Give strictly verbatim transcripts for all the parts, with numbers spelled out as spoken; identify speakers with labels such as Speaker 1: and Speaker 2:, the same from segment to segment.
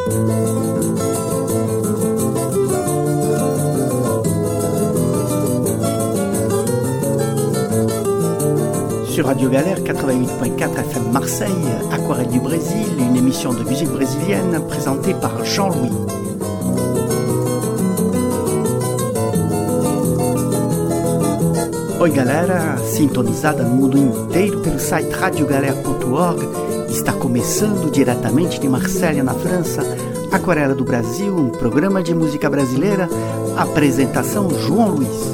Speaker 1: Sur Radio Galère quatre-vingt-huit point quatre F M Marseille, Aquarelle du Brésil, une émission de musique brésilienne présentée par Jean-Louis. Oi galera, sintonizada no mundo inteiro pelo site radio galera ponto org, está começando diretamente de Marselha, na França, Aquarela do Brasil, um programa de música brasileira, apresentação João Luiz.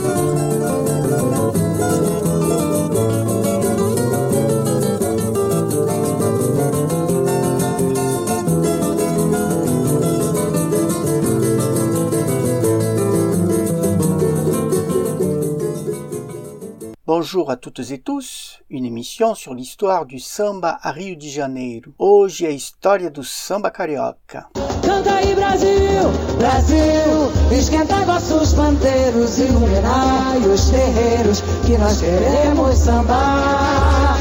Speaker 1: Bonjour à toutes et tous, une émission sur l'histoire du samba à Rio de Janeiro. Hoje é a história do samba carioca.
Speaker 2: Canta aí Brasil, Brasil, esquentai vossos pandeiros, iluminai os terreiros, que nós queremos sambar.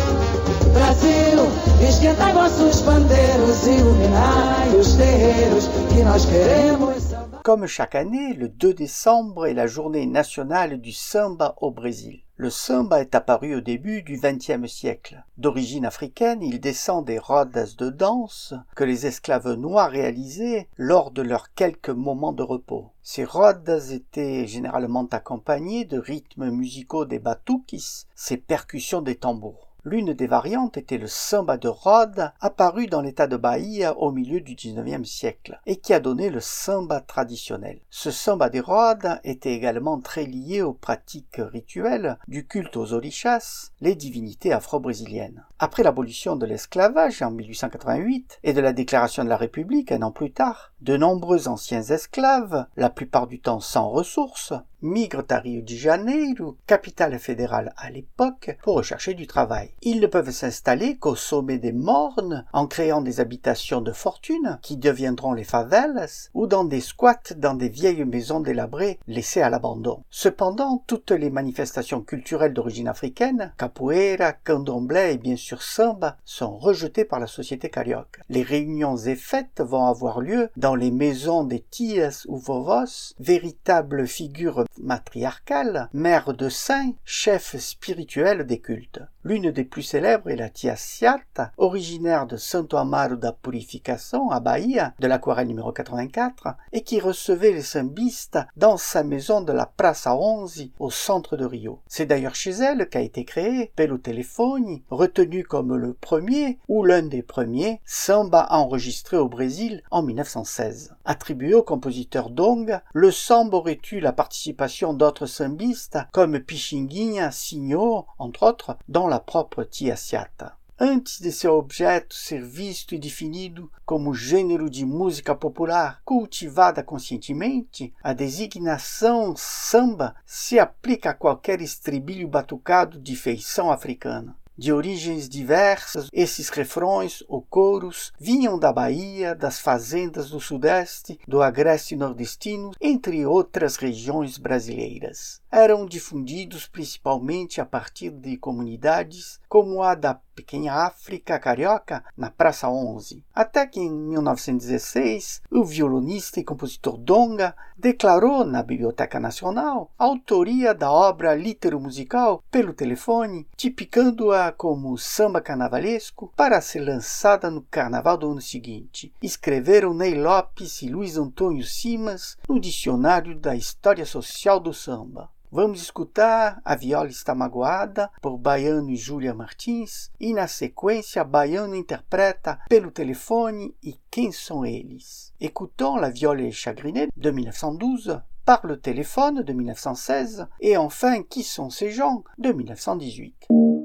Speaker 2: Brasil, esquentai vossos pandeiros, iluminai os terreiros, que nós queremos sambar.
Speaker 1: Comme chaque année, le deux décembre est la journée nationale du samba au Brésil. Le samba est apparu au début du vingtième siècle. D'origine africaine, il descend des rodas de danse que les esclaves noirs réalisaient lors de leurs quelques moments de repos. Ces rodas étaient généralement accompagnés de rythmes musicaux des batuques, ces percussions des tambours. L'une des variantes était le samba de Rhodes, apparu dans l'état de Bahia au milieu du dix-neuvième siècle, et qui a donné le samba traditionnel. Ce samba de Rhodes était également très lié aux pratiques rituelles du culte aux orixás, les divinités afro-brésiliennes. Après l'abolition de l'esclavage en mille huit cent quatre-vingt-huit et de la déclaration de la République un an plus tard, de nombreux anciens esclaves, la plupart du temps sans ressources, migrent à Rio de Janeiro, capitale fédérale à l'époque, pour rechercher du travail. Ils ne peuvent s'installer qu'au sommet des mornes, en créant des habitations de fortune, qui deviendront les favelas, ou dans des squats dans des vieilles maisons délabrées, laissées à l'abandon. Cependant, toutes les manifestations culturelles d'origine africaine, capoeira, candomblé et bien sûr samba, sont rejetées par la société carioca. Les réunions et fêtes vont avoir lieu dans les maisons des tias ou vovos, véritables figures matriarcale, mère de saints, chef spirituel des cultes. L'une des plus célèbres est la tia Ciata, originaire de Santo Amaro da Purificação, à Bahia, de l'Aquarelle numéro quatre-vingt-quatre, et qui recevait les sambistes dans sa maison de la Praça onze, au centre de Rio. C'est d'ailleurs chez elle qu'a été créé Pelo Telefone, retenu comme le premier, ou l'un des premiers, samba enregistré au Brésil en mille neuf cent seize. Attribué au compositeur Donga, le samba aurait eu la participation d'autres sambistes comme Pixinguinha, Sinho, entre autres, dont la propre tia Ciata. Antes de ser objeto ser visto e definido como gênero de música popular cultivada conscientemente, a designação samba se aplica a qualquer estribilho batucado de feição africana. De origens diversas, esses refrões ou coros vinham da Bahia, das fazendas do Sudeste, do Agreste Nordestino, entre outras regiões brasileiras. Eram difundidos principalmente a partir de comunidades como a da Pequena África Carioca, na Praça onze. Até que em mil novecentos e dezesseis, o violonista e compositor Donga declarou na Biblioteca Nacional a autoria da obra litero-musical Pelo Telefone, tipicando-a como samba carnavalesco para ser lançada no carnaval do ano seguinte. Escreveram Ney Lopes e Luiz Antônio Simas no Dicionário da História Social do Samba. Vamos escutar A Viola Está Magoada, por Baiano e Júlia Martins, e na sequência Baiano interpreta Pelo Telefone e Quem São Eles. Écoutons La Viole est chagrinée de mille neuf cent douze, Par le téléphone de mille neuf cent seize, et enfin Qui sont ces gens de mille neuf cent dix-huit.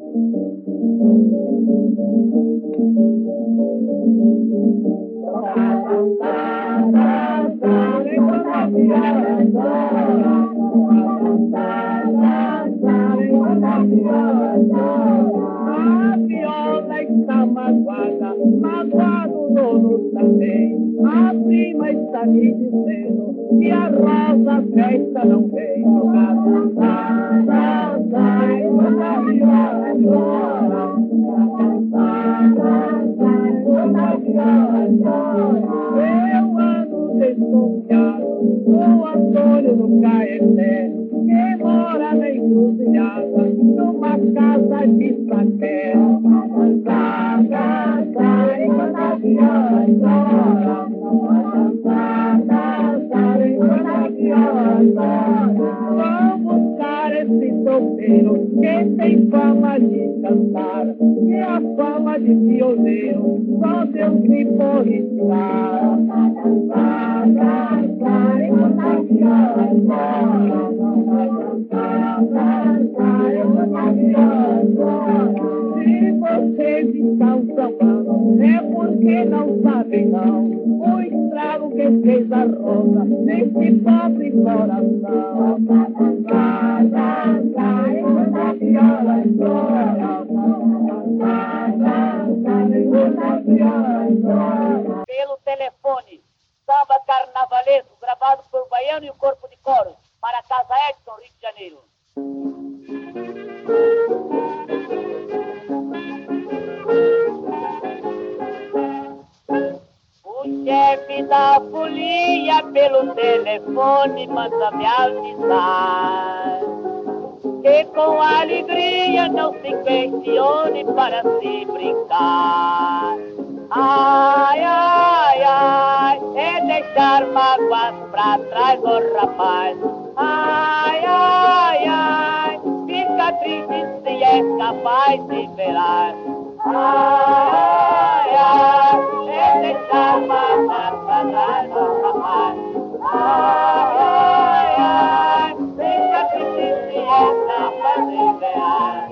Speaker 3: A viola está magoada, magoado o dono também. A prima está me dizendo que a rosa a festa não vem. Dançar, dançar, enquanto a viola chora. Dançar, dançar, enquanto a viola chora. desconfiado, o Antônio do Caeté, que mora na encruzilhada, numa casa de sapé. Dançar, dançar, enquanto a viola chora. Dançar, dançar, enquanto a viola chora. Vamos buscar esse topeiro que tem fama de cantar, e a fama de pioneiro só Deus me pode tirar. Dançar, dançar, enquanto a viola chora. Dançar, dançar, enquanto a viola chora. Se vocês estão sambando, é porque não sabem não o estrago que fez a rosa nesse pobre coração. Dançar, dançar, enquanto a viola chora. Dançar, dançar, enquanto a viola chora.
Speaker 4: Pelo telefone, samba carnavalesco, gravado por Baiano e o Corpo de Coros, para a Casa Edson, Rio de Janeiro. O chefe da folia pelo telefone manda me avisar que com alegria não se questione para se brincar. Ai, ai, ai, é deixar mágoas pra trás, oh rapaz. Ai, ai, ai, fica triste se é capaz de velar. Ai, ai, é deixar mágoas pra trás, oh rapaz. Ai, ai, ai, fica triste se é capaz de velar.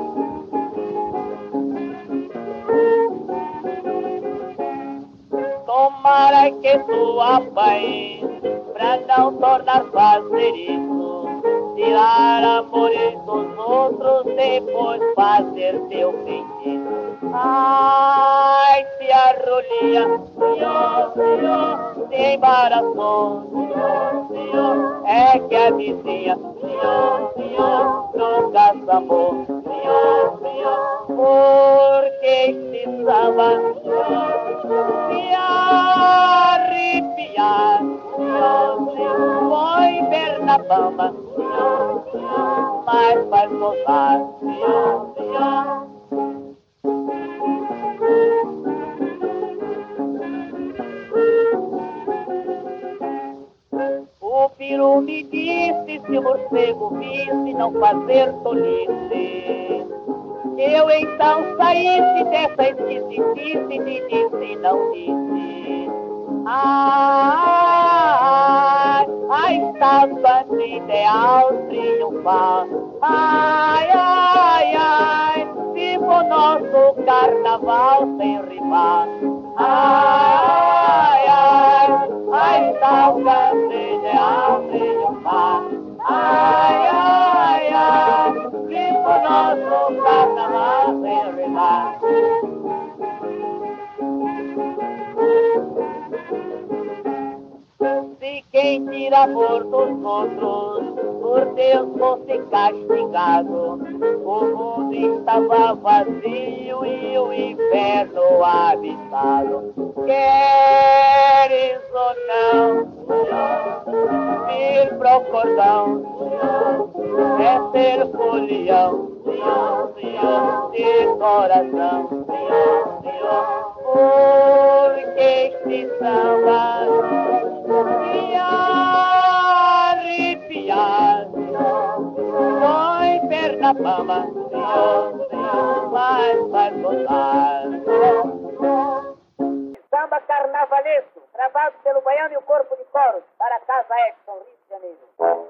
Speaker 4: Tomara que tu apanhe pra não tornar fazer isso, tirar amores dos outros, depois fazer teu feitiço. Ai, se a rolinha, senhor, senhor, se embaraçou, senhor, senhor, é que a vizinha, senhor, senhor, nunca sambou, senhor, senhor, porque este samba, senhor, se arrepiar, senhor, senhor, foi ver na bamba, senhor, senhor, mas faz gozar, senhor, senhor. O peru me disse, se o morcego visse, não fazer tolice. Eu então saísse dessa esquisitice, me disse, não disse. Ai, a estátua de ideal triunfal. Ai, ai, ai, viva o nosso carnaval sem rival. Ai, ai, a estátua de ideal triunfal. Ai, ai, ai, viva o nosso carnaval sem rival. Se quem tira amor dos outros, por Deus fosse castigado, o mundo estava vazio e o inferno habitado. Queres ou não vir pro cordão, é ser folião, senhor, senhor, de coração, senhor, senhor, porque este samba se arrepiar, dói perna bamba, senhor, senhor, mas faz gozar. Samba carnavalesco, gravado pelo Baiano e o Corpo de Coros, para a Casa Edson, Rio de Janeiro.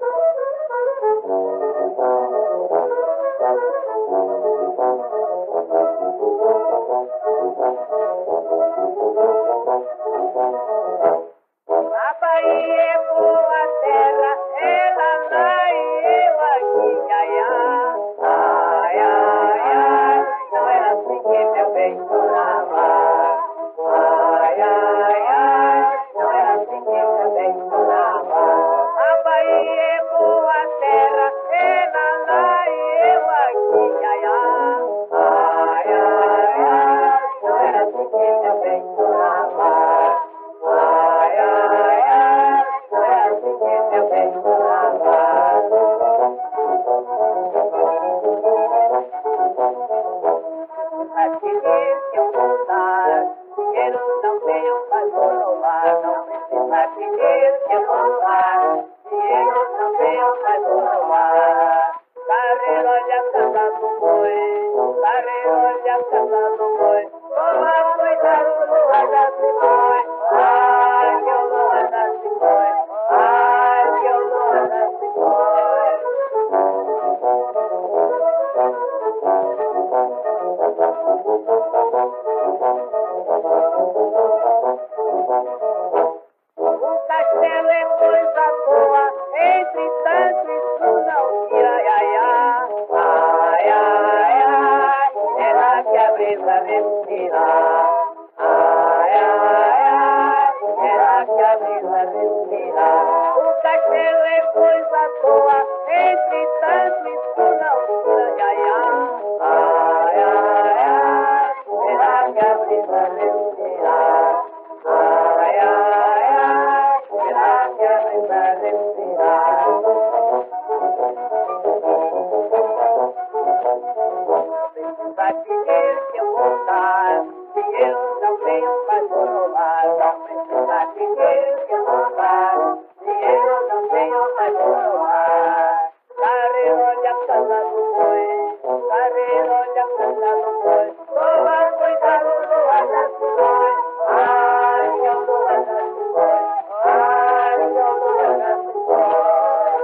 Speaker 4: A Bahia é boa terra, ela lá e eu aqui, ai, ai, ai, ai, não era assim que meu bem chorava. Ai, ai, ai, não era assim que meu bem chorava. A Bahia é boa terra, pedir que eu vou lá, dinheiro não tenho, mas vou roubar. Carreiro, olha a casa do boi, carreiro, olha a casa do boi, toma cuidado do anda se boi, ai que eu não anda se boi, ai que eu não anda se boi. O castelo é coisa boa, entretanto isso não tira, ai, ai, ai, ai, ai, será que a brisa respira? Ai, ai, ai, será que a brisa respira? O castelo é coisa boa, entretanto isso não tira, ai, ai, ai, ai, ai, será que a brisa respira? Ai, ai, ai, será que a brisa respira? Vai pedir que eu vou dar, se eu não tenho mais vou roubar. Não precisa pedir que eu vou dar, se eu não tenho mais vou roubar. Carreiro, olha a casa do boi, carreiro, olha a casa do boi, toma cuidado do anda se boi, ai que eu não anda se boi, ai que eu não anda se boi.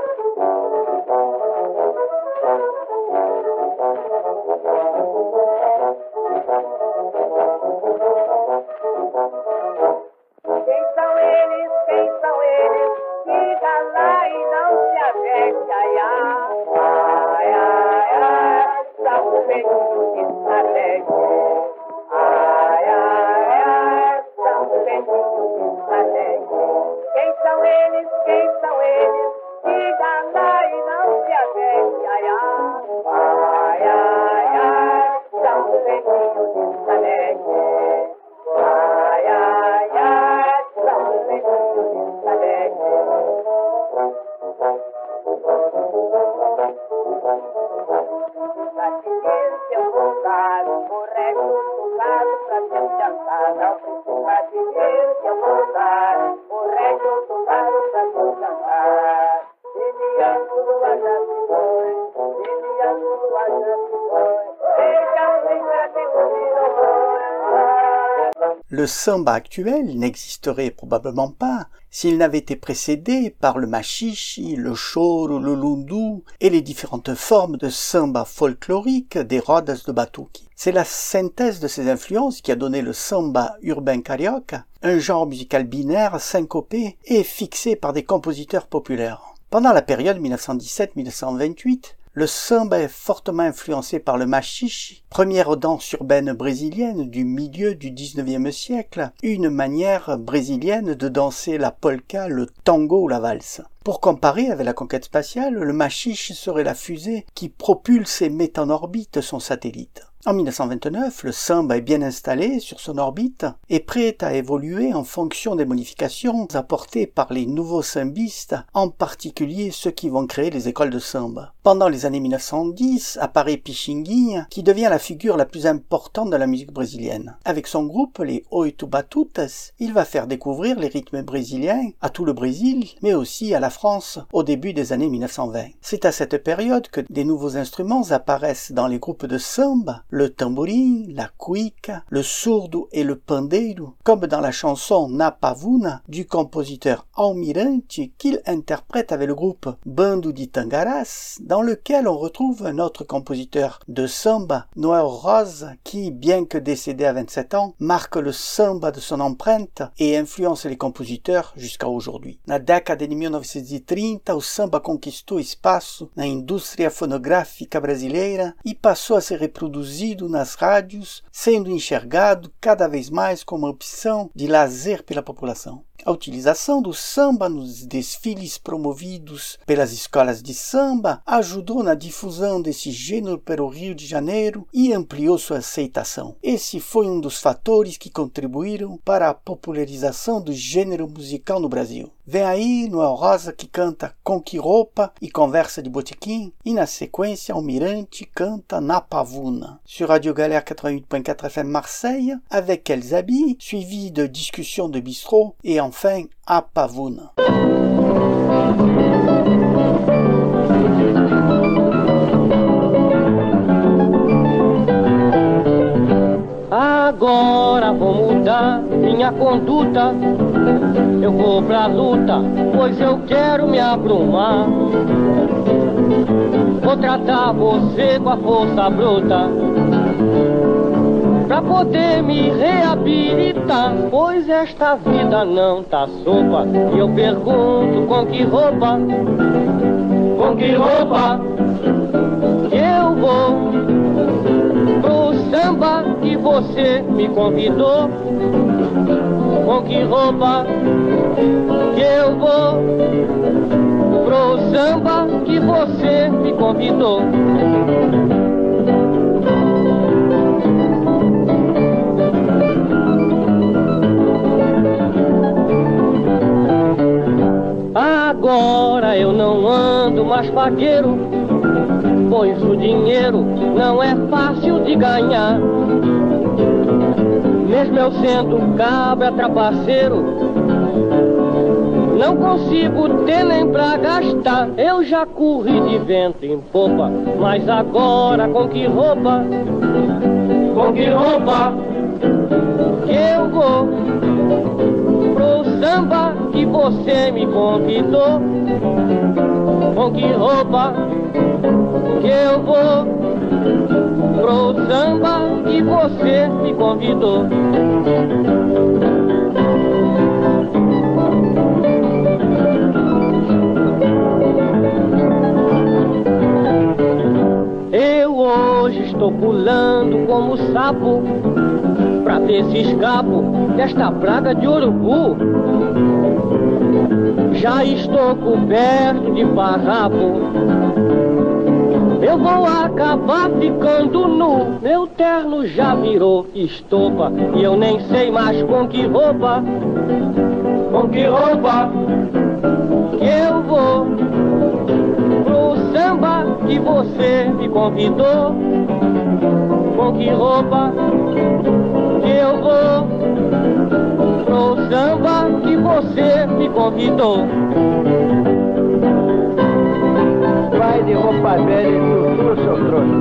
Speaker 4: Quem são eles, quem são eles, diga lá e não se aveste, ai, ai, ai, ai, são o ventinho de Salete, ai, ai, ai, são o ventinho de Salete. Quem são eles, quem são eles, diga lá e não se aveste, ai, ai, ai, ai, são o ventinho de Salete. Ai, ai, ai, são os ventinhos de Salete. Vai pedir que eu vou dar o resto do gado pra seu jantar. Não precisa pedir que eu vou dar o resto do gado pra seu jantar. Iniando do Ajaci foi, iniando do Ajaci foi, veja os ingratos de louvor.
Speaker 1: Le samba actuel n'existerait probablement pas s'il n'avait été précédé par le machichi, le choro, le lundu et les différentes formes de samba folklorique des rodas de batuque. C'est la synthèse de ces influences qui a donné le samba urbain carioca, un genre musical binaire, syncopé et fixé par des compositeurs populaires. Pendant la période mille neuf cent dix-sept à mille neuf cent vingt-huit, le samba est fortement influencé par le machiche, première danse urbaine brésilienne du milieu du dix-neuvième siècle, une manière brésilienne de danser la polka, le tango ou la valse. Pour comparer avec la conquête spatiale, le machiche serait la fusée qui propulse et met en orbite son satellite. En mille neuf cent vingt-neuf, le samba est bien installé sur son orbite et prêt à évoluer en fonction des modifications apportées par les nouveaux sambistes, en particulier ceux qui vont créer les écoles de samba. Pendant les années mille neuf cent dix, apparaît Pichinguinha, qui devient la figure la plus importante de la musique brésilienne. Avec son groupe, les Oito Batutas, il va faire découvrir les rythmes brésiliens à tout le Brésil, mais aussi à la France au début des années mille neuf cent vingt. C'est à cette période que des nouveaux instruments apparaissent dans les groupes de samba, le tamborim, la cuica, le surdo et le pandeiro, comme dans la chanson Na Pavuna du compositeur Almirante qu'il interprète avec le groupe Bando de Tangaras, dans lequel on retrouve un autre compositeur de samba, Noel Rosa, qui, bien que décédé à vingt-sept ans, marque le samba de son empreinte et influence les compositeurs jusqu'à aujourd'hui. Na década de mille novecentos e trinta, o samba conquistou espaço na indústria fonográfica brasileira e passou a ser reproduzido nas rádios, sendo enxergado cada vez mais como uma opção de lazer pela população. A utilização do samba nos desfiles promovidos pelas escolas de samba ajudou na difusão desse gênero pelo Rio de Janeiro e ampliou sua aceitação. Esse foi um dos fatores que contribuíram para a popularização do gênero musical no Brasil. Vem aí Noel Rosa que canta Com Que Roupa e Conversa de Botequim, e na sequência Almirante canta Na Pavuna. Sur Radio Galère quatre-vingt-huit point quatre F M Marseille, avec Quels habits, suivi de discussions de bistrot, et enfin A Pavuna.
Speaker 5: Agora vou mudar minha conduta, eu vou pra luta, pois eu quero me abrumar. Vou tratar você com a força bruta, pra poder me reabilitar, pois esta vida não tá sopa. E eu pergunto com que roupa, com que roupa que eu vou pro samba que você me convidou? Com que roupa que eu vou pro samba que você me convidou? Agora eu não ando mais paqueiro, pois o dinheiro não é fácil de ganhar. Mesmo eu sendo cabra trapaceiro, não consigo ter nem pra gastar. Eu já corri de vento em popa, mas agora com que roupa, com que roupa que eu vou pro samba que você me convidou? Com que roupa que eu vou pro samba que você me convidou? Eu hoje estou pulando como sapo, pra ver se escapo desta praga de urubu. Já estou coberto de farrapo, eu vou acabar ficando nu. Meu terno já virou estopa e eu nem sei mais com que roupa, com que roupa que eu vou pro samba que você me convidou? Com que roupa que eu vou pro samba que você me convidou?
Speaker 3: Vai de roupa velha e tudo, seu trouxa.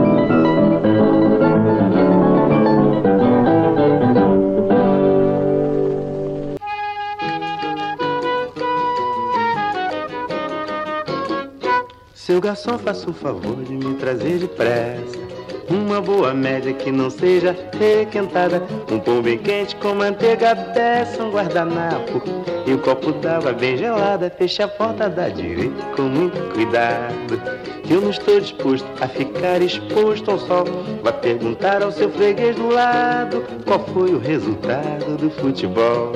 Speaker 6: Seu garçom, faça o favor de me trazer depressa uma boa média que não seja requentada, um pão bem quente com manteiga beça, um guardanapo e um copo d'água bem gelada. Feche a porta da direita com muito cuidado, que eu não estou disposto a ficar exposto ao sol. Vai perguntar ao seu freguês do lado qual foi o resultado do futebol.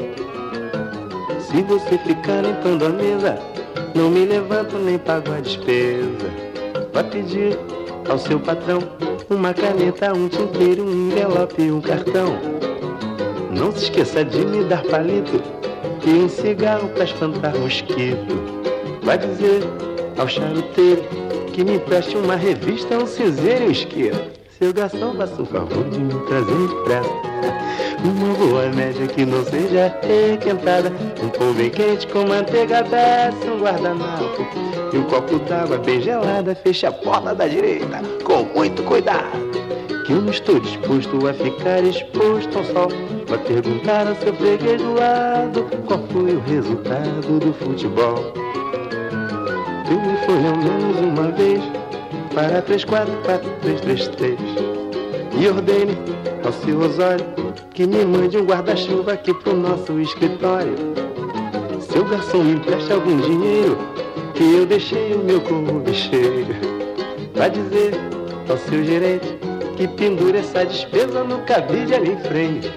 Speaker 6: Se você ficar limpando a mesa, não me levanto nem pago a despesa. Vai pedir ao seu patrão uma caneta, um tinteiro, um envelope e um cartão. Não se esqueça de me dar palito e um cigarro pra espantar mosquito. Vai dizer ao charuteiro que me empreste uma revista, um cinzeiro e um isqueiro. Seu garçom, faça o favor de me trazer depressa uma boa média que não seja requentada, um pão bem quente com manteiga beça, um guardanapo e um copo d'água bem gelada. Feche a porta da direita com muito cuidado, que eu não estou disposto a ficar exposto ao sol. Vai perguntar ao seu freguês do lado qual foi o resultado do futebol. Telefone ao menos uma vez para três quatro quatro três três três e ordene ao seu Osório que me mande um guarda-chuva aqui pro nosso escritório. Seu garçom, me empreste algum dinheiro, que eu deixei o meu clube cheio. Vai dizer ao seu gerente que pendure essa despesa no cabide ali em frente.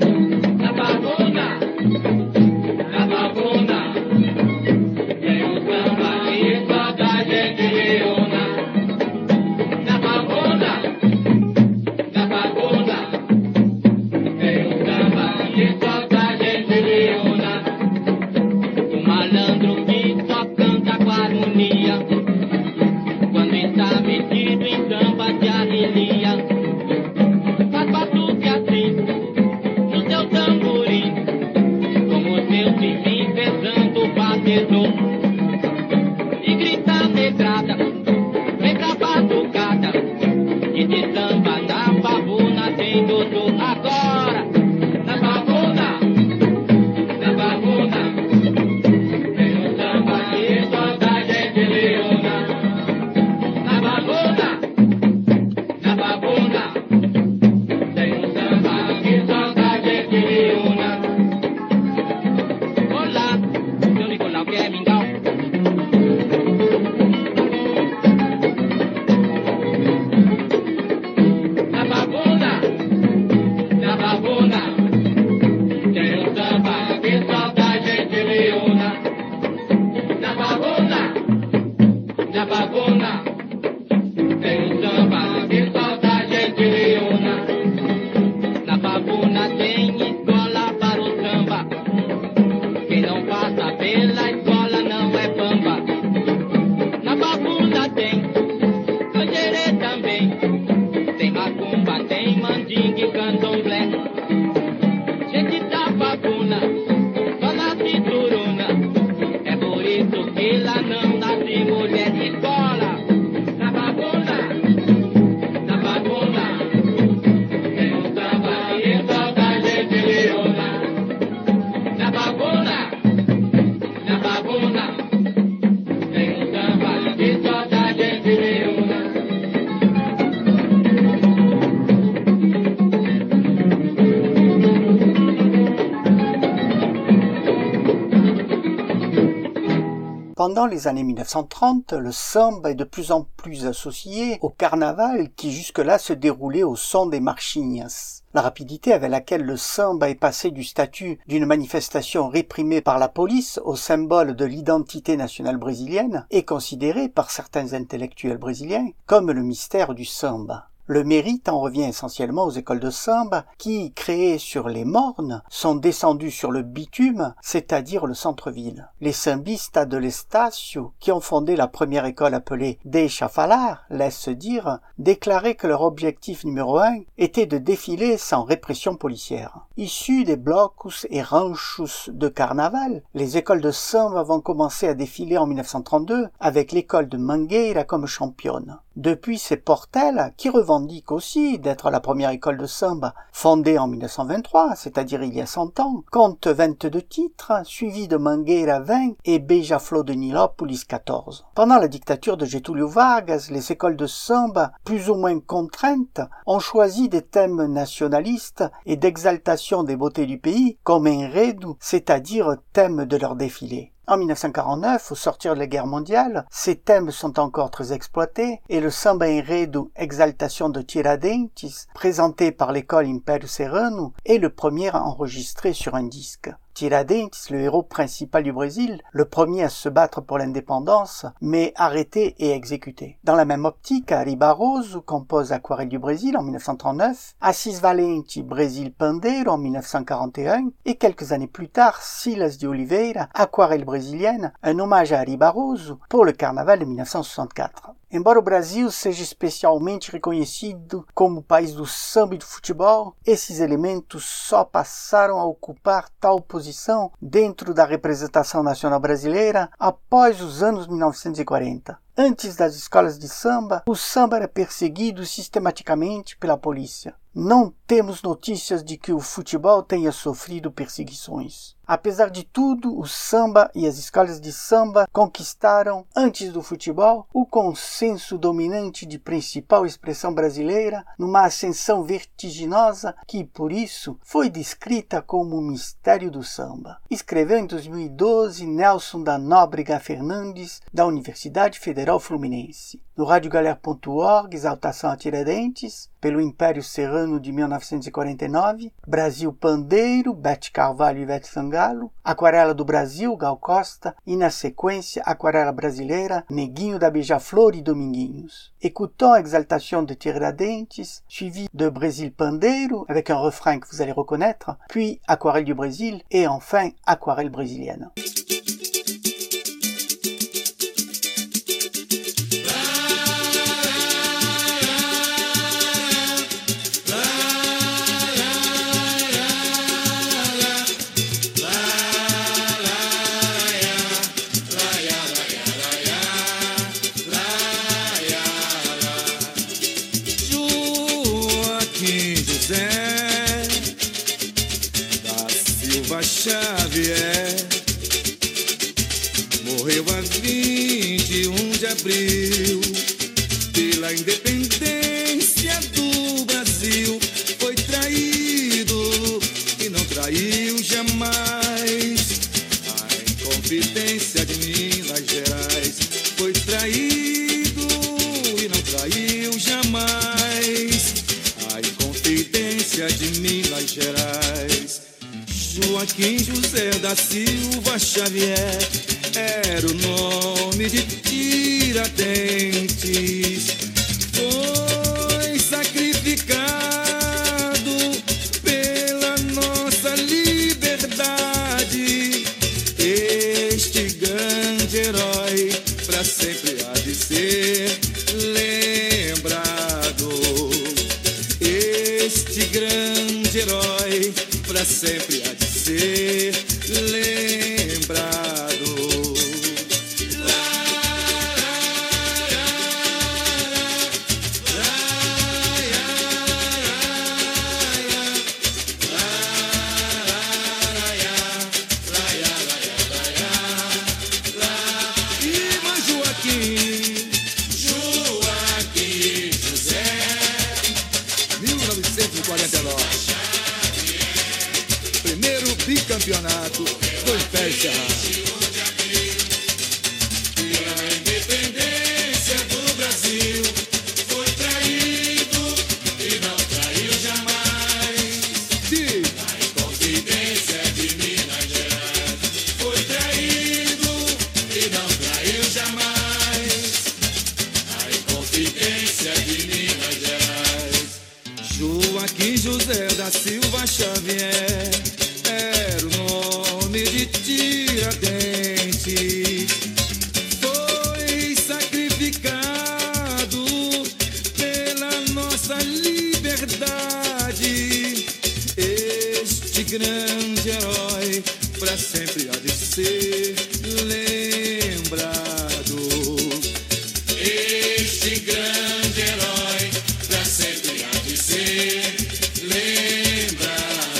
Speaker 7: Na pavuna, malandro que só canta com harmonia, quando está metido em samba de arrelia, faz batuque assim no seu tamborim, como seu tirim pesando o batedor, e grita negrada, vem pra batucada, e de samba na pavuna tem Dodô. Agora, na pavuna, na pavuna, tem um samba que só da gente leona. Na pavuna, na pavuna, tem um samba que só da gente leona. Olá, seu Nicolau que é mingau. Na pavuna, na pavuna, tem um samba que só da gente leona. Na pavuna, na pavuna, tem um samba que só da gente leona. Na pavuna tem escola para o samba, quem não passa pela escola não é bamba. Na pavuna tem canjerê também, tem macumba, tem mandinga e candomblé. Gente da pavuna só nasce turuna, é por isso que lá não nasce mulher. Escola na pavuna, na pavuna, tem um samba que só da gente leona. Na pavuna, na pavuna, tem um samba que só da gente leona.
Speaker 1: Pendant les années mille neuf cent trente, le samba est de plus en plus associé au carnaval qui jusque-là se déroulait au son des marchinhas. La rapidité avec laquelle le samba est passé du statut d'une manifestation réprimée par la police au symbole de l'identité nationale brésilienne est considéré par certains intellectuels brésiliens comme le mystère du samba. Le mérite en revient essentiellement aux écoles de samba qui, créées sur les mornes, sont descendues sur le bitume, c'est-à-dire le centre-ville. Les sambistas de l'Estácio, qui ont fondé la première école appelée Deixa Falar, laisse dire, déclaraient que leur objectif numéro un était de défiler sans répression policière. Issus des blocos et ranchos de carnaval, les écoles de samba vont commencer à défiler en mille neuf cent trente-deux avec l'école de Mangueira comme championne. Depuis, ces Portela, qui revendiquent aussi d'être la première école de samba fondée en mille neuf cent vingt-trois, c'est-à-dire il y a cent ans, compte vingt-deux titres, suivis de Mangueira vingt et Beija-Flor de Nilópolis quatorze. Pendant la dictature de Getúlio Vargas, les écoles de samba, plus ou moins contraintes, ont choisi des thèmes nationalistes et d'exaltation des beautés du pays comme enredo, c'est-à-dire thème de leur défilé. En mille neuf cent quarante-neuf, au sortir de la guerre mondiale, ces thèmes sont encore très exploités et le samba enredo Exaltation de Tiradentes, présenté par l'école Império Serrano, est le premier à enregistrer sur un disque. Tiradentes, le héros principal du Brésil, le premier à se battre pour l'indépendance, mais arrêté et exécuté. Dans la même optique, Ari Barroso compose Aquarelle du Brésil en mille neuf cent trente-neuf, Assis Valente, Brésil Pandeiro en mille neuf cent quarante et un, et quelques années plus tard, Silas de Oliveira, Aquarelle brésilienne, un hommage à Ari Barroso pour le carnaval de mille neuf cent soixante-quatre. Embora o Brasil seja especialmente reconhecido como país do samba e do futebol, esses elementos só passaram a ocupar tal posição dentro da representação nacional brasileira após os anos mil novecentos e quarenta. Antes das escolas de samba, o samba era perseguido sistematicamente pela polícia. Não temos notícias de que o futebol tenha sofrido perseguições. Apesar de tudo, o samba e as escolas de samba conquistaram, antes do futebol, o consenso dominante de principal expressão brasileira numa ascensão vertiginosa que, por isso, foi descrita como o mistério do samba. Escreveu em dois mil e doze Nelson da Nóbrega Fernandes, da Universidade Federal Fluminense. No rádio galera ponto org, Exaltação a Tiradentes, pelo Império Serrano de mil novecentos e quarenta e nove, Brasil Pandeiro, Bete Carvalho e Ivete Sangalo, Aquarela do Brasil, Gal Costa, e na sequência, Aquarela Brasileira, Neguinho da Beija-Flor e Dominguinhos. Écoutons Exaltation de Tiradentes, suivi de Brésil Pandeiro, avec un refrain que vous allez reconnaître, puis Aquarelle du Brésil, et enfin Aquarelle brésilienne.
Speaker 8: morreu a vinte e um de abril, pela independência do Brasil. Foi traído e não traiu jamais a inconfidência de Minas Gerais. Foi traído e não traiu jamais a inconfidência de Minas Gerais. Joaquim José da Silva Xavier era o nome de Tiradentes. Foi sacrificado pela nossa liberdade. Este grande herói pra sempre há de ser lembrado. Este grande herói pra sempre há de ser lembrado. Campeonato do Império Cerrado. Pela independência do Brasil, foi traído e não traiu jamais. Sim. A inconfidência de Minas Gerais. Foi traído e não traiu jamais. A inconfidência de Minas Gerais. Joaquim José da Silva Xavier era o nome de Tiradentes. Foi sacrificado pela nossa liberdade. Este grande herói pra sempre há de ser lembrado. Este grande herói pra sempre há de ser lembrado.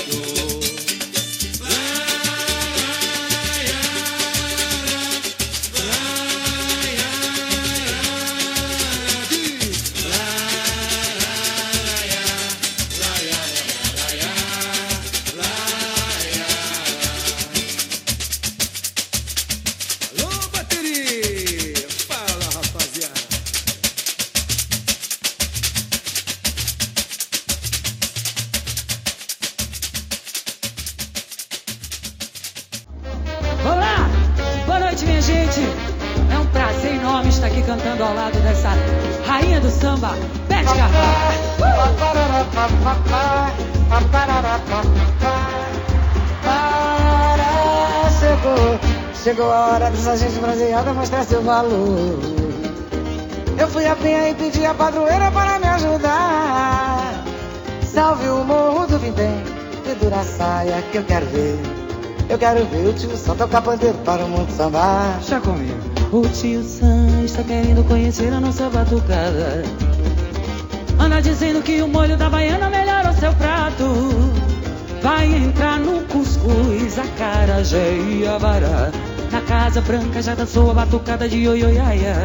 Speaker 2: Cantando ao lado dessa rainha do samba, Beth Carvalho.
Speaker 9: Chegou, chegou a hora dessa gente bronzeada mostrar seu valor. Eu fui a penha e pedi a padroeira para me ajudar. Salve o morro do Vindém, pendura a saia que eu quero ver. Eu quero ver o tio Sam tocar pandeiro para o mundo sambar.
Speaker 2: Já comigo.
Speaker 9: O tio Sam está querendo conhecer a nossa batucada.
Speaker 2: Anda dizendo que o molho da baiana melhora o seu prato. Vai entrar no cuscuz, acarajé e abará. Na Casa Branca já dançou a batucada de ioiôiaia.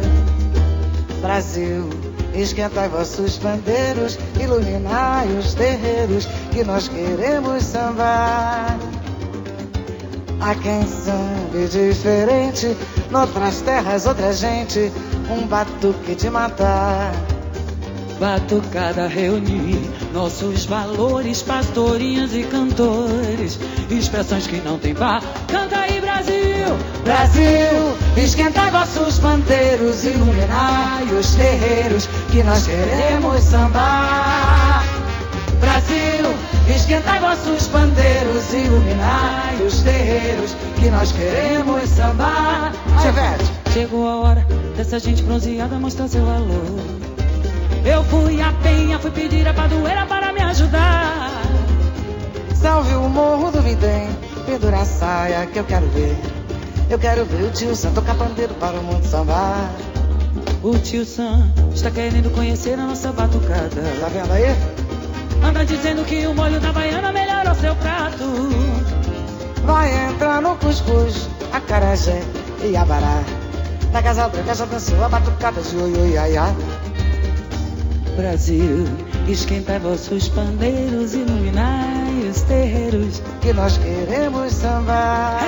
Speaker 9: Brasil, esquentai vossos pandeiros, iluminai os terreiros, que nós queremos sambar. Há quem sambe diferente, noutras terras outra gente, um batuque de matar.
Speaker 2: Batucada reunir nossos valores, pastorinhos e cantores, expressões que não tem par. Canta aí, Brasil!
Speaker 9: Brasil, esquentai vossos pandeiros, iluminai os terreiros, que nós queremos sambar.
Speaker 2: Brasil, esquentai vossos pandeiros, iluminai os terreiros, que nós queremos sambar.
Speaker 9: Chevette,
Speaker 2: chegou a hora dessa gente bronzeada mostrar seu valor. Eu fui a penha, fui pedir a padroeira para me ajudar.
Speaker 9: Salve o morro do Vindém, pendura a saia que eu quero ver. Eu quero ver o tio Sam tocar pandeiro para o mundo sambar.
Speaker 2: O tio Sam está querendo conhecer a nossa batucada.
Speaker 9: Tá vendo aí?
Speaker 2: Anda dizendo que o molho da baiana melhora o seu prato.
Speaker 9: Vai entrar no cuscuz, acarajé e Abará. Na Casa Branca já dançou a batucada de oi, oi, ai, ai.
Speaker 2: Brasil, esquentai vossos pandeiros, iluminai os terreiros,
Speaker 9: que nós queremos sambar.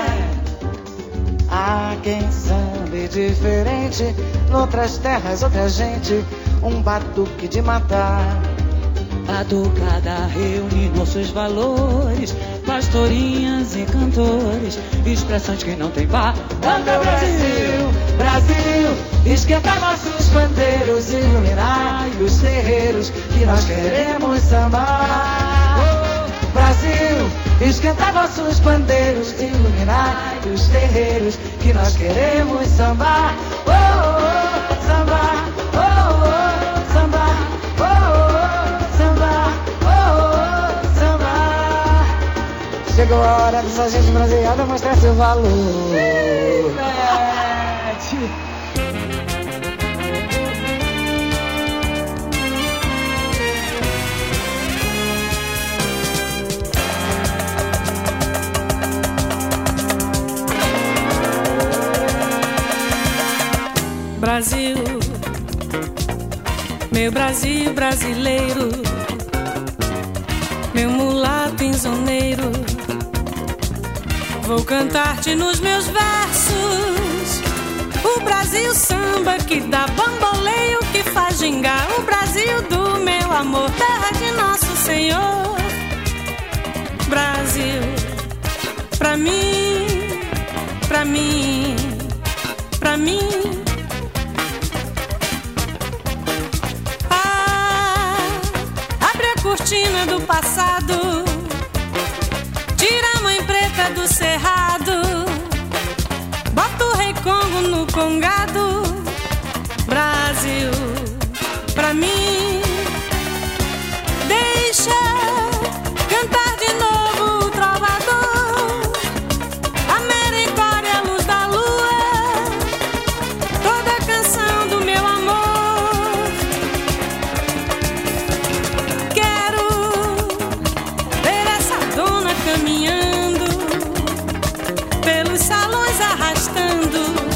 Speaker 9: Há quem sambe diferente, noutras terras outra gente, um batuque de matar.
Speaker 2: A tocada reúne nossos valores, pastorinhas e cantores, expressões que não tem par.
Speaker 9: Canta Brasil, Brasil, esquenta nossos bandeiros, iluminai os terreiros, que nós queremos sambar. Oh, Brasil, esquenta vossos bandeiros, iluminai os terreiros, que nós queremos sambar. Oh, oh, oh, sambar, oh, oh, sambar, oh, oh, sambar, oh, oh, sambar. Chegou a hora dessa gente brasileira mostrar seu valor.
Speaker 10: Brasil, meu Brasil brasileiro, meu mulato insoneiro, vou cantar-te nos meus versos o Brasil samba que dá bamboleio, que faz gingar, o Brasil do meu amor, terra de nosso Senhor. Brasil, pra mim, pra mim, pra mim. Cortina do passado, tira a mãe preta do cerrado, bota o rei Congo no congado. Brasil, pra mim, deixa cantar de novo o trovador, a mericória, a luz da lua, toda a canção do meu amor. Caminhando pelos salões, arrastando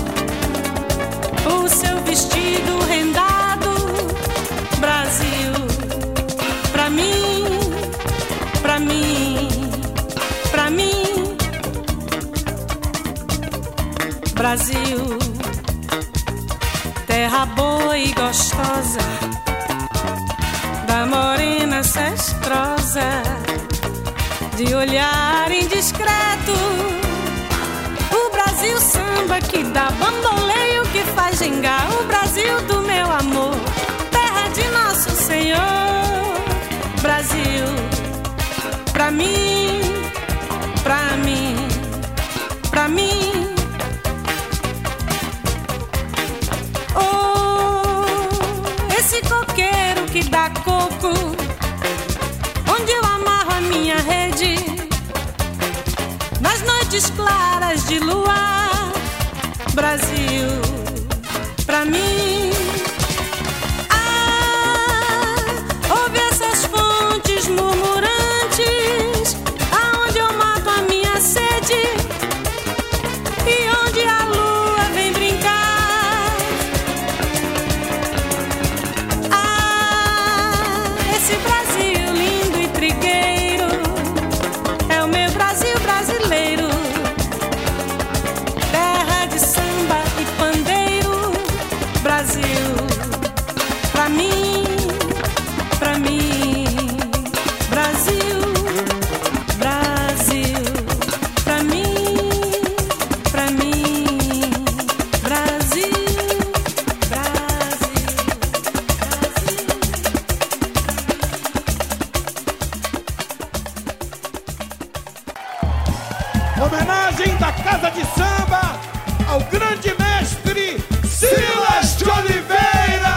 Speaker 10: o seu vestido rendado. Brasil, pra mim, pra mim, pra mim. Brasil, terra boa e gostosa, da morena cestrosa, de olhar indiscreto, o Brasil samba que dá bamboleio, que faz gingar, o Brasil do meu amor, terra de nosso Senhor. Brasil, pra mim, pra mim, pra mim. Oh, esse coqueiro que dá coco, onde eu amarro a minha rede, nas noites claras de luar. Brasil, pra mim. Ah, ouve essas fontes murmurantes, aonde eu mato a minha sede e onde a lua vem brincar. Ah, esse Brasil lindo e trigueiro é o meu Brasil brasileiro, terra de samba e pandeiro. Brasil, pra mim, pra mim. Brasil, Brasil, pra mim, pra mim. Brasil, Brasil, Brasil.
Speaker 11: Homenagem da Casa de Samba ao grande mestre Silas de Oliveira.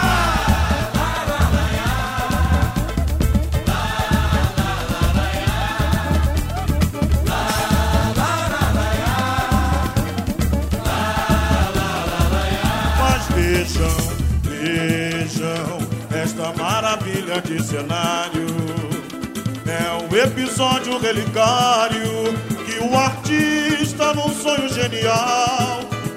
Speaker 12: Mas vejam, vejam esta maravilha de cenário. É um episódio relicário que o artista, num sonho genial, quis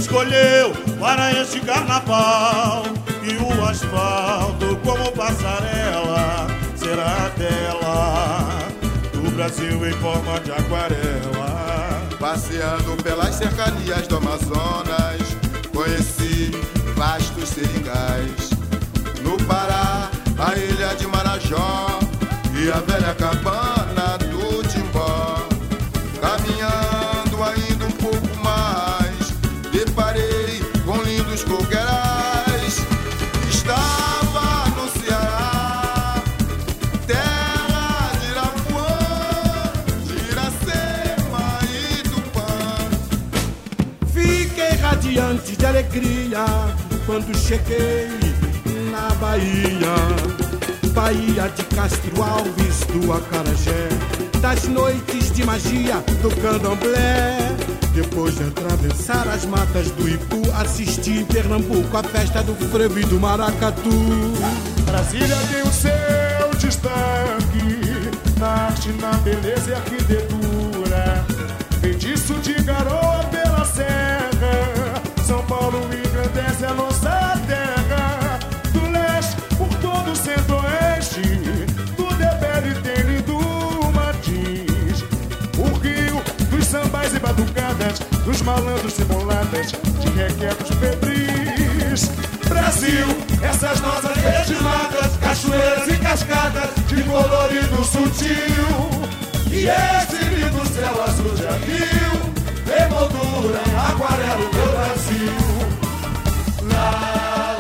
Speaker 12: escolheu para este carnaval, e o asfalto como passarela será dela, do Brasil em forma de aquarela.
Speaker 13: Passeando pelas cercanias do Amazonas, conheci vastos seringais. No Pará, a ilha de Marajó e a velha cabana do Timbó. Caminhando ainda um pouco mais, deparei com lindos coqueirais. Estava no Ceará, terra de Irapuã, de Iracema e Tupã.
Speaker 11: Fiquei radiante de alegria quando cheguei na Bahia, Bahia de Castro Alves do Acarajé, das noites de magia do candomblé. Depois de atravessar as matas do Ipu, assisti em Pernambuco a festa do frevo e do maracatu.
Speaker 12: Brasília tem o seu destaque na arte, na beleza e arquitetura, feitiço de garoa pela serra. São Paulo engrandece a nossa terra, do leste por todo o centro-oeste, tudo é belo e tem lindo Martins. O Rio dos sambais e batucadas, dos malandros simuladas, de requebros febris. Brasil, essas nossas verdes matas, cachoeiras e cascadas, de colorido sutil. E esse lindo céu azul já viu, emoldura, aquarela do Brasil. Lá,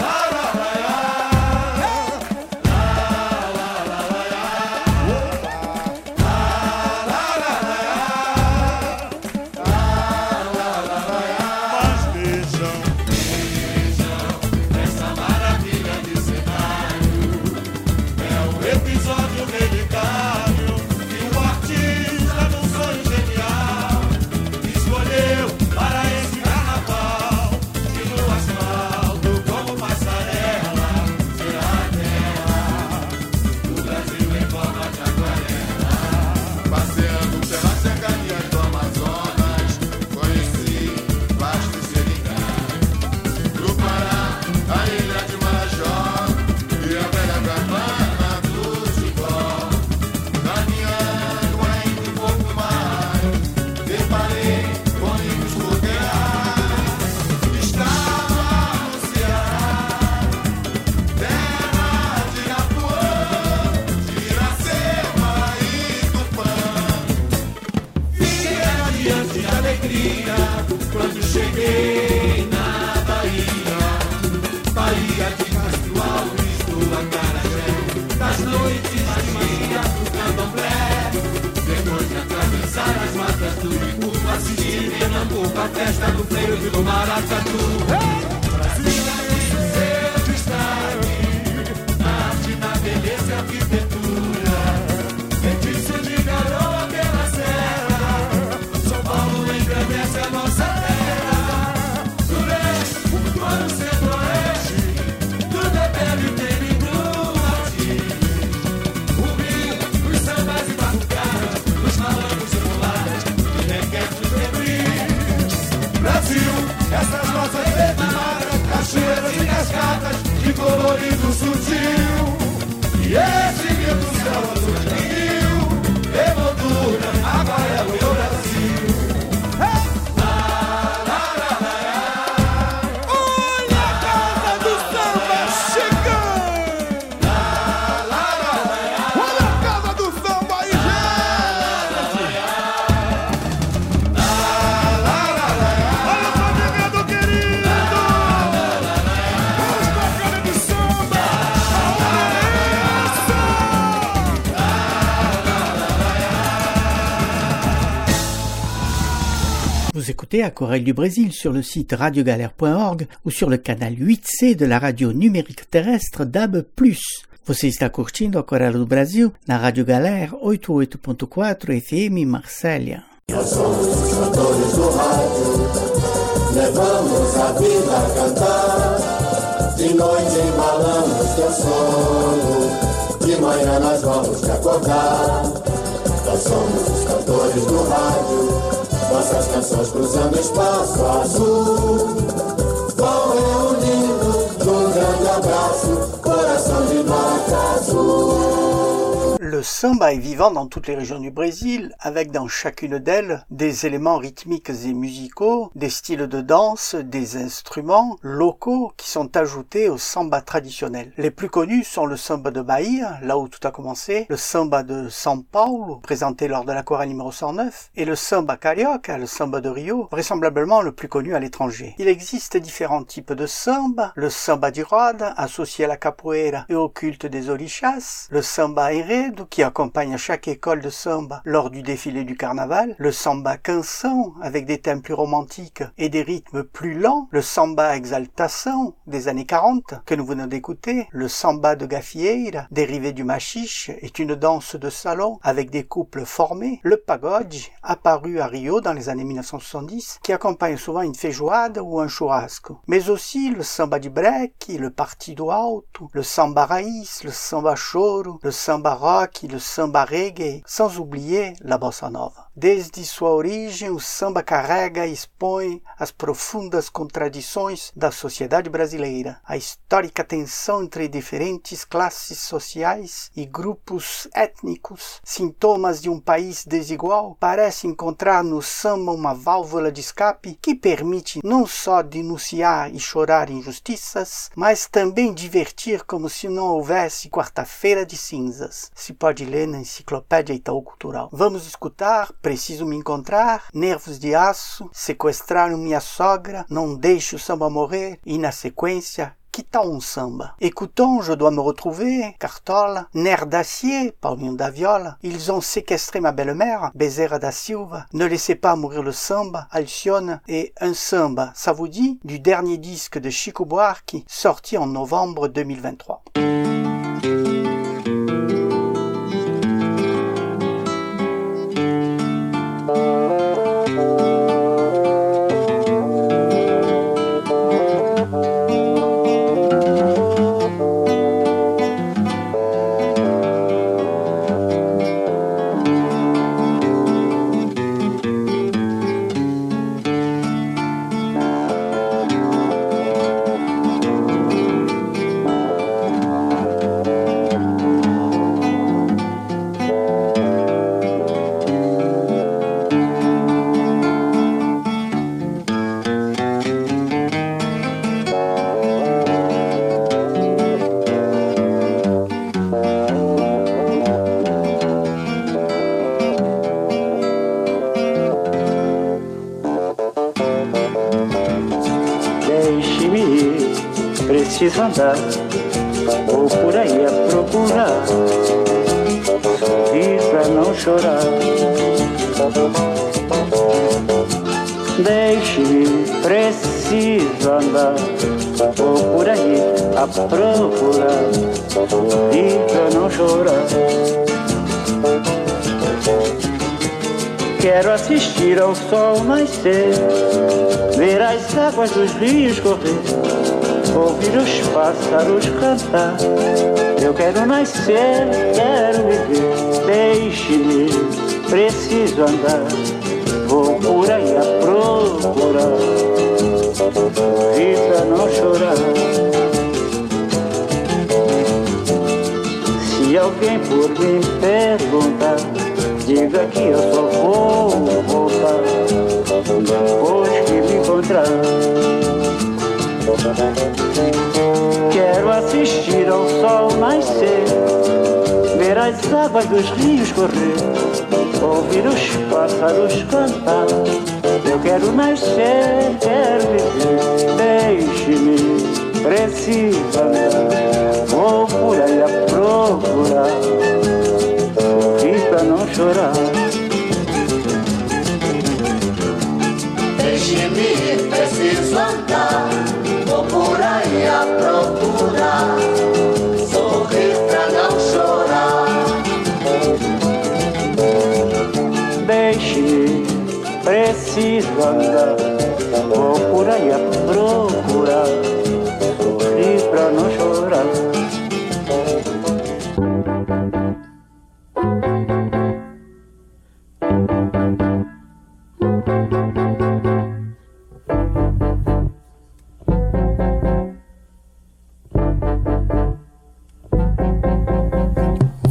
Speaker 12: quando cheguei na Bahia, Bahia de Castro Alves do Acarajé, das noites de magia do candomblé. Depois de atravessar as matas do Ipu, assisti em Pernambuco a festa do frevo e do maracatu. Brasília tem seu destaque na arte, na beleza e arquitetura, feitiço de garoa pela serra. São Paulo engrandece a nossa terra, do leste por todo o centro-oeste, tudo é belo e tem lindo Martins. O Rio, os sambas e batucadas, os malandros e muladas, de requebros febris. Brasil, essas nossas verdes, cachoeiras e cascatas, de colorido sutil. E esse lindo céu azul de rio, emoldura, aquarela e o Brasil.
Speaker 11: Olha a casa do samba chegando! Olha a casa do samba aí, gente! Olha o Flamengo querido! Vamos tocando de samba!
Speaker 1: Vous écoutez Aquarelle du Brésil sur le site radiogalère point org ou sur le canal huit C de la radio numérique terrestre D A B plus. Você está curtindo Aquarelle do Brasil na Rádio Galère oitenta e oito ponto quatro F M Marsella.
Speaker 14: Nós somos os cantores do rádio, levamos a vida a cantar. De noite embalamos teu sono, de manhã nós vamos te acordar. Nós somos os cantores do rádio, nossas canções cruzando espaço azul.
Speaker 1: Le samba est vivant dans toutes les régions du Brésil, avec dans chacune d'elles des éléments rythmiques et musicaux, des styles de danse, des instruments locaux qui sont ajoutés au samba traditionnel. Les plus connus sont le samba de Bahia, là où tout a commencé, le samba de São Paulo, présenté lors de l'aquarelle numéro cent neuf, et le samba carioca, le samba de Rio, vraisemblablement le plus connu à l'étranger. Il existe différents types de samba, le samba de roda, associé à la capoeira et au culte des orixás, le samba enredo, qui accompagne à chaque école de samba lors du défilé du carnaval, le samba canção avec des thèmes plus romantiques et des rythmes plus lents, le samba exaltação des années quarante que nous venons d'écouter, le samba de gafieira dérivé du machixe est une danse de salon avec des couples formés, le pagode apparu à Rio dans les années mille neuf cent soixante-dix qui accompagne souvent une feijoada ou un churrasco, mais aussi le samba de break, le partido alto, le samba raiz, le samba choro, le samba rock e le samba reggae, sans oublier la bossa nova. Desde sua origem, o samba carrega e expõe as profundas contradições da sociedade brasileira, a histórica tensão entre diferentes classes sociais e grupos étnicos, sintomas de um país desigual, parece encontrar no samba uma válvula de escape que permite não só denunciar e chorar injustiças, mas também divertir como se não houvesse quarta-feira de cinzas. Se pode ler na Enciclopédia Itaú Cultural. Vamos escutar Preciso Me Encontrar, Nervos de Aço, Sequestraram Minha Sogra, Não Deixe o Samba Morrer e, na sequência, Que tal um samba? Écoutons Je dois me retrouver, Cartola, Nerf d'acier, Paulinho da Viola, Ils ont séquestré ma belle-mère, Bezerra da Silva, Ne laissez pas mourir le samba, Alcione et Un samba, ça vous dit, du dernier disque de Chico Buarque, sorti en novembre deux mille vingt-trois.
Speaker 15: Preciso andar, vou por aí a procurar, sorrir pra não chorar. Deixe-me, preciso andar, vou por aí a procurar, sorrir pra não chorar. Quero assistir ao sol nascer, ver as águas dos rios correr, ouvir os pássaros cantar. Eu quero nascer, quero viver. Deixe-me, preciso andar, vou por aí a procurar, rir pra não chorar. Se alguém por mim perguntar, diga que eu só vou voltar depois que me encontrar. Quero assistir ao sol nascer, ver as águas dos rios correr, ouvir os pássaros cantar. Eu quero nascer, quero viver. Deixe-me, preciso andar, vou por aí a procurar, sorrir pra não chorar.
Speaker 14: Deixe-me, preciso andar, vou por aí a procurar, sorrir pra não chorar.
Speaker 15: Deixe-me, preciso andar, vou por aí a procurar, sorrir pra não chorar.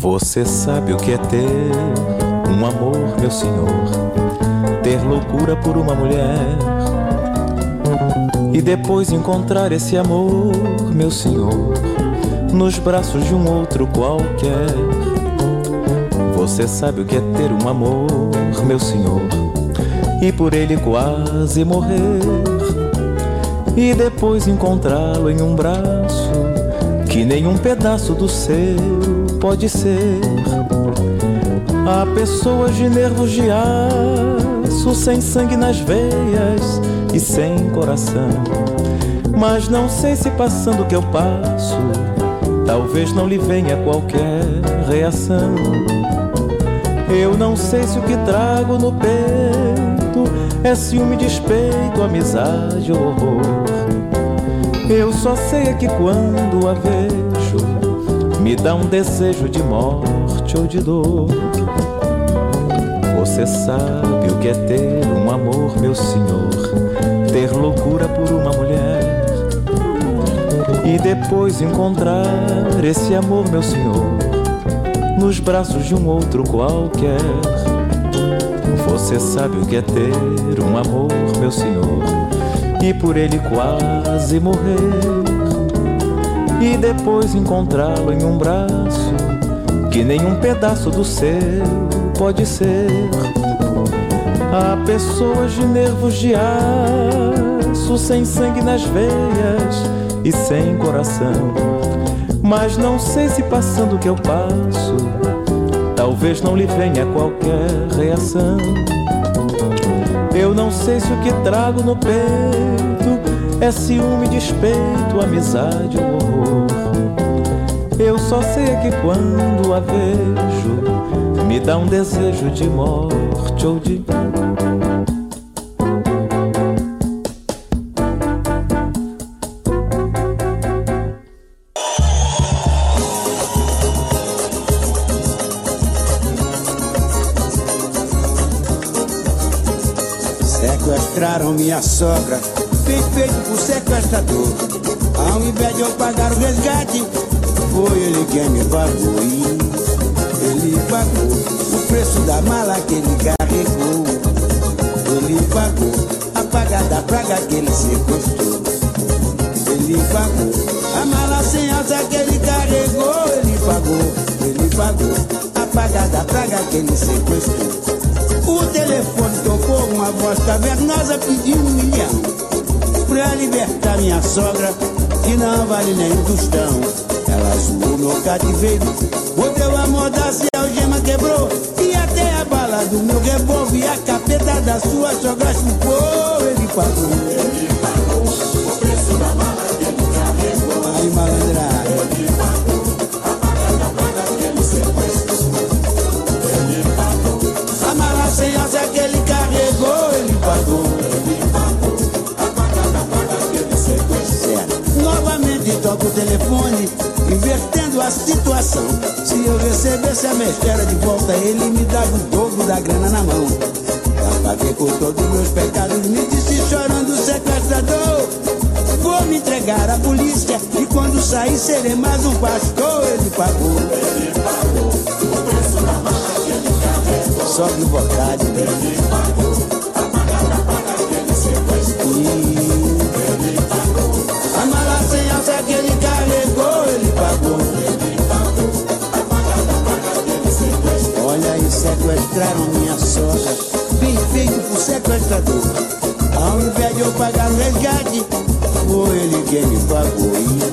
Speaker 16: Você sabe o que é ter um amor, meu senhor, ter loucura por uma mulher e depois encontrar esse amor, meu senhor, nos braços de um outro qualquer. Você sabe o que é ter um amor, meu senhor, e por ele quase morrer e depois encontrá-lo em um braço que nenhum pedaço do seu pode ser. Há pessoas de nervos de aço, sem sangue nas veias e sem coração, mas não sei se passando o que eu passo, talvez não lhe venha qualquer reação. Eu não sei se o que trago no peito é ciúme, despeito, amizade ou horror. Eu só sei é que quando a vejo me dá um desejo de morte ou de dor. Você sabe o que é ter um amor, meu senhor, ter loucura por uma mulher e depois encontrar esse amor, meu senhor, nos braços de um outro qualquer. Você sabe o que é ter um amor, meu senhor, e por ele quase morrer e depois encontrá-lo em um braço que nenhum pedaço do seu pode ser. Há pessoas de nervos de aço, sem sangue nas veias e sem coração, mas não sei se passando o que eu passo, talvez não lhe venha qualquer reação. Eu não sei se o que trago no peito é ciúme, despeito, amizade ou horror. Eu só sei é que quando a vejo me dá um desejo de morte ou de...
Speaker 17: Sequestraram minha sogra, bem feito por sequestrador. Ao invés de eu pagar o resgate, foi ele quem me pagou. E ele pagou o preço da mala que ele carregou. Ele pagou a paga da praga que ele sequestrou. Ele pagou a mala sem alça que ele carregou. Ele pagou, ele pagou a paga da praga que ele sequestrou. O telefone tocou, uma voz cavernosa pediu um milhão pra libertar minha sogra, que não vale nem um tostão. Ela zoou meu cativeiro, mordeu a mordaça e a algema quebrou, e até a bala do meu revólver e a capeta da sua sogra chupou. Ele pagou, ele pagou o preço da mala que ele carregou. Aí, malandragem, ele pagou a paga da praga que ele sequestrou. Ele pagou a mala sem alça que ele carregou. Ele pagou, ele pagou a paga da praga que ele sequestrou. Novamente toca o telefone, invertendo a situação. Se eu recebesse a mestera de volta, ele me dava o dobro da grana na mão. Já paguei por todos meus pecados, me disse chorando o sequestrador. Vou me entregar à polícia e quando sair serei mais um pastor. Ele pagou, ele pagou o preço da mala que ele carregou. Sobe o vontade, ele pagou a paga da praga que ele sequestrou. Ele pagou a mala sem alça que ele carregou. Ele pagou, ele pagou a paga da praga que ele sequestrou. Olha aí, sequestraram minha sogra, bem feito por sequestrador. Ao invés de eu pagar o resgate, foi ele quem me pagou.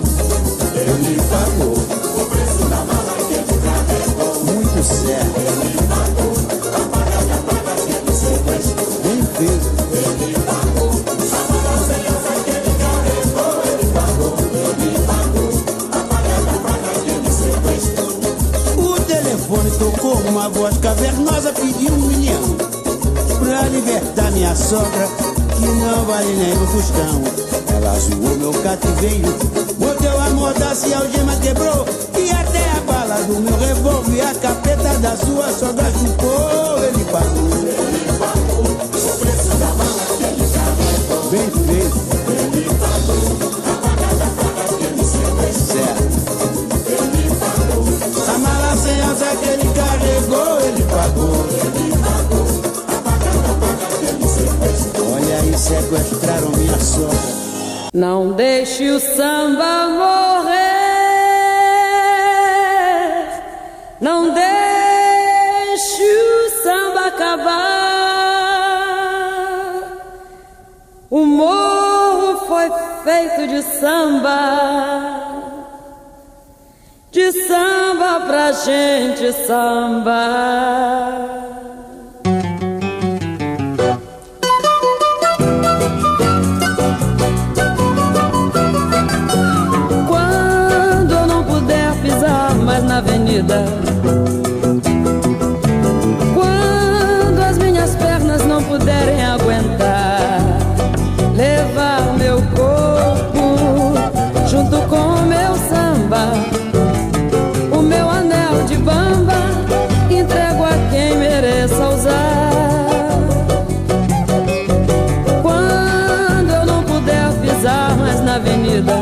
Speaker 17: Ele pagou o preço da mala que ele carregou. Muito certo. Ele pagou a paga da praga que ele sequestrou. Bem feito. Ele pagou a mala sem alça que ele carregou. Ele pagou, ele pagou a paga da praga que ele sequestrou. O telefone tocou, uma voz cavernosa pediu um milhão pra libertar minha sogra, que não vale nem um tostão. Ela zoou meu cativeiro, mordeu a mordaça e a algema quebrou, e até a bala do meu revólver e a capeta da sua sogra chupou. Ele pagou, ele pagou o preço da mala que ele carregou. Bem feito. Ele pagou a paga da praga que ele sequestrou. Certo. Ele pagou a mala sem alça sequestraram minha sogra.
Speaker 10: Não deixe o samba morrer, não deixe o samba acabar. O morro foi feito de samba, de samba pra gente sambar. Na avenida, quando as minhas pernas não puderem aguentar, levar meu corpo junto com o meu samba, o meu anel de bamba, entrego a quem mereça usar. Quando eu não puder pisar mais na avenida,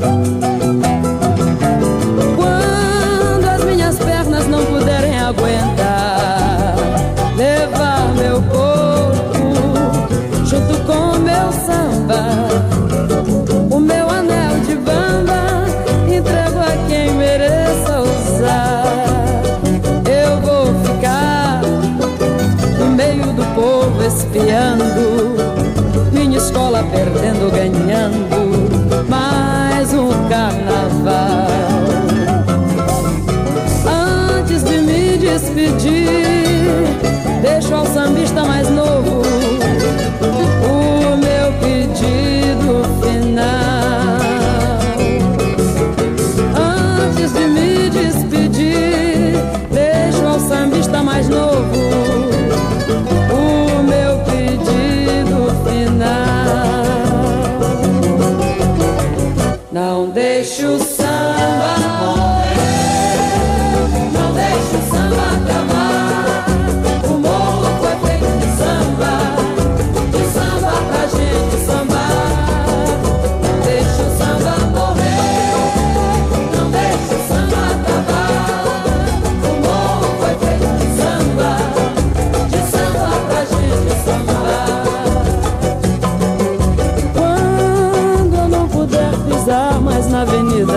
Speaker 10: não puderem aguentar, levar meu corpo junto com o meu samba, o meu anel de bamba, entrego a quem mereça usar. Eu vou ficar no meio do povo espiando, minha escola perdendo, ganhando mais um carnaval. Despedir, deixo ao sambista mais novo o meu pedido final. Antes de me despedir, deixo ao sambista mais novo o meu pedido final. Não deixe o samba morrer, não deixe o samba acabar. O morro foi feito de samba, de samba pra gente sambar. Não deixe o samba morrer, não deixe o samba acabar. O morro foi feito de samba, de samba pra gente sambar. Quando eu não puder pisar mais na avenida,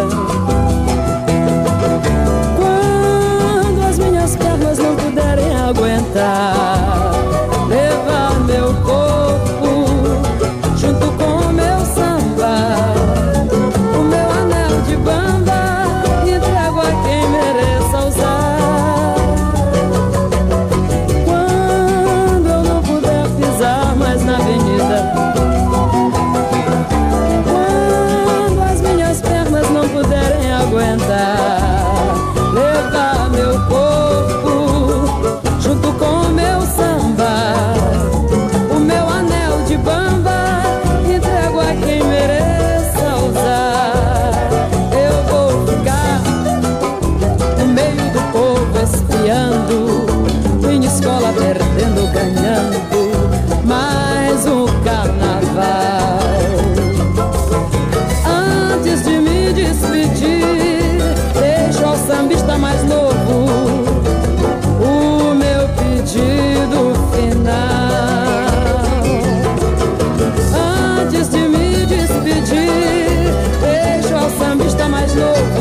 Speaker 10: não puderem aguentar, levar meu corpo junto com o meu samba, o meu anel de bamba, entrego a quem mereça usar. Quando eu não puder pisar mais na avenida, quando as minhas pernas não puderem aguentar, levar meu corpo junto com o meu samba, o meu anel de bamba, entrego a quem mereça usar. Eu vou ficar no meio do povo espiando, minha escola perdendo, ganhando mais um carnaval. Antes de me despedir, deixo ao sambista mais novo o meu pedido final. Antes de me despedir, deixo ao sambista mais novo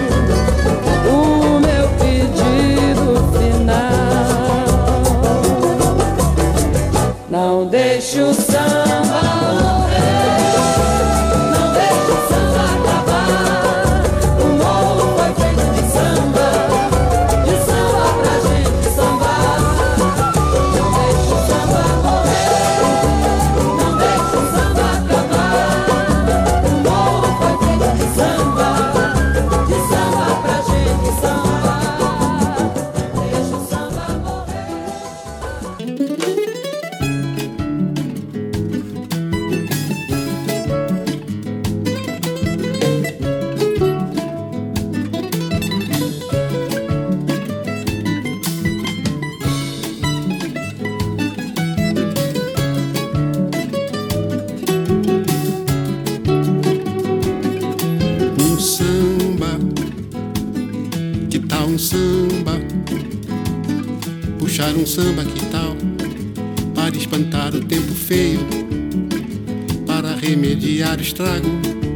Speaker 10: o meu pedido final. Não deixe o samba morrer, não deixe o samba acabar. O morro foi feito de samba, de samba pra gente sambar. Não deixe o samba morrer, não deixe o samba acabar. O morro foi feito de samba, de samba pra gente sambar. Deixe o samba morrer.
Speaker 11: Um samba, que tal um samba? Puxar um samba, que tal? Para espantar o tempo feio
Speaker 18: remediar o estrago.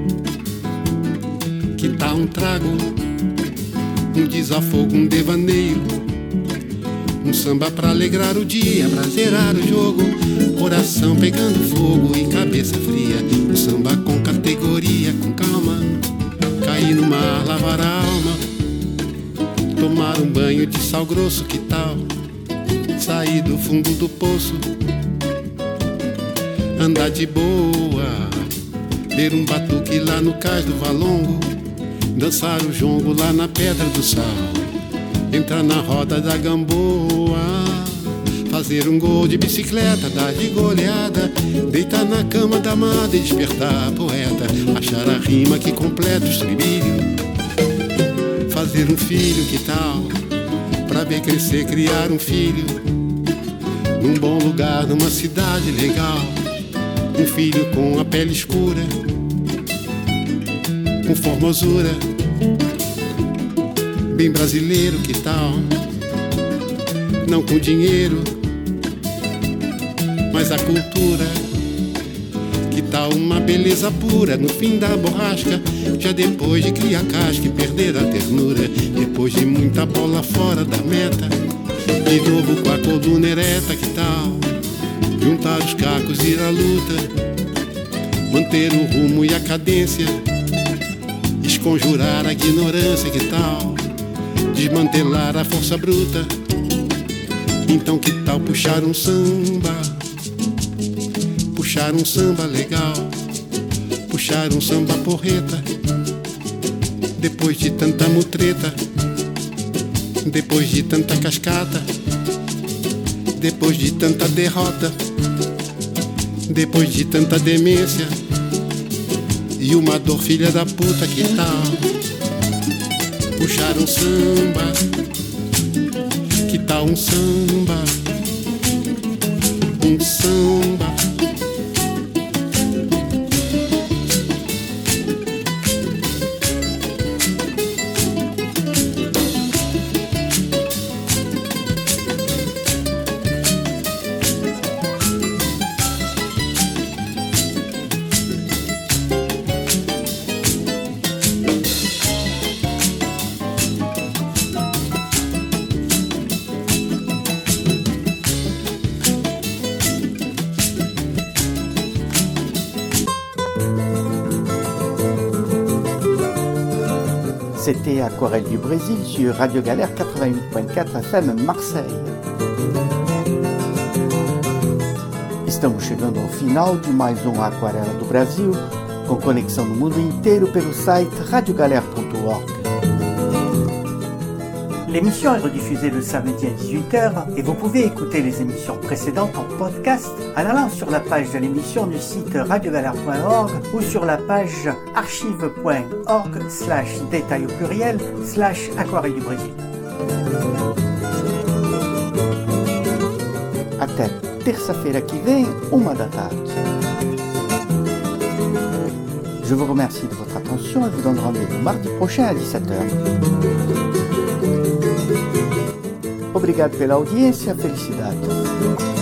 Speaker 18: Que tal um trago, um desafogo, um devaneio, um samba pra alegrar o dia, pra zerar o jogo, coração pegando fogo e cabeça fria. Um samba com categoria, com calma, cair no mar, lavar a alma, tomar um banho de sal grosso, que tal sair do fundo do poço, andar de boa, ter um batuque lá no cais do Valongo, dançar o jongo lá na Pedra do Sal, entrar na roda da Gamboa, fazer um gol de bicicleta, dar de goleada, deitar na cama da amada e despertar a poeta, achar a rima que completa o estribilho, fazer um filho, que tal, pra ver crescer, criar um filho, num bom lugar, numa cidade legal, um filho com a pele escura, com formosura, bem brasileiro, que tal, não com dinheiro, mas a cultura, que tal uma beleza pura no fim da borrasca, já depois de criar casca e perder a ternura, depois de muita bola fora da meta, de novo com a coluna ereta, que tal juntar os cacos e ir à luta, manter o rumo e a cadência, esconjurar a ignorância, que tal desmantelar a força bruta, então que tal puxar um samba, puxar um samba legal, puxar um samba porreta, depois de tanta mutreta, depois de tanta cascata, depois de tanta derrota, depois de tanta demência e uma dor filha da puta, que tal puxar um samba, que tal um samba, um samba.
Speaker 1: C'était Aquarelle du Brésil sur Radio Galère quatre-vingt-huit point quatre F M Marseille. Estamos chegando ao final de mais um Aquarela do Brasil, com conexão no mundo inteiro pelo site radio galère point org. L'émission est rediffusée le samedi à dix-huit heures et vous pouvez écouter les émissions précédentes en podcast en allant sur la page de l'émission du site radio galère point org ou sur la page archive point org slash détail au pluriel slash aquarelle du Brésil. Até terça-feira que vem, uma da tarde. Je vous remercie de votre attention et vous donne rendez-vous mardi prochain à dix-sept heures. Obrigado pela audiência, felicidades.